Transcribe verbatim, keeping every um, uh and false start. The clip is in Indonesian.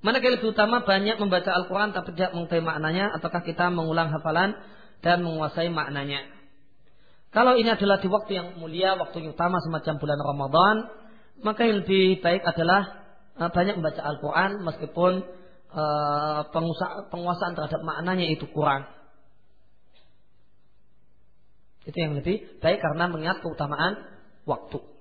Manakah yang lebih utama, banyak membaca Al-Quran tapi tidak mengetahui maknanya, ataukah kita mengulang hafalan dan menguasai maknanya? Kalau ini adalah di waktu yang mulia, waktu yang utama semacam bulan Ramadan, maka yang lebih baik adalah uh, banyak membaca Al-Quran meskipun uh, penguasaan terhadap maknanya itu kurang. Itu yang lebih baik karena mengingat keutamaan waktu.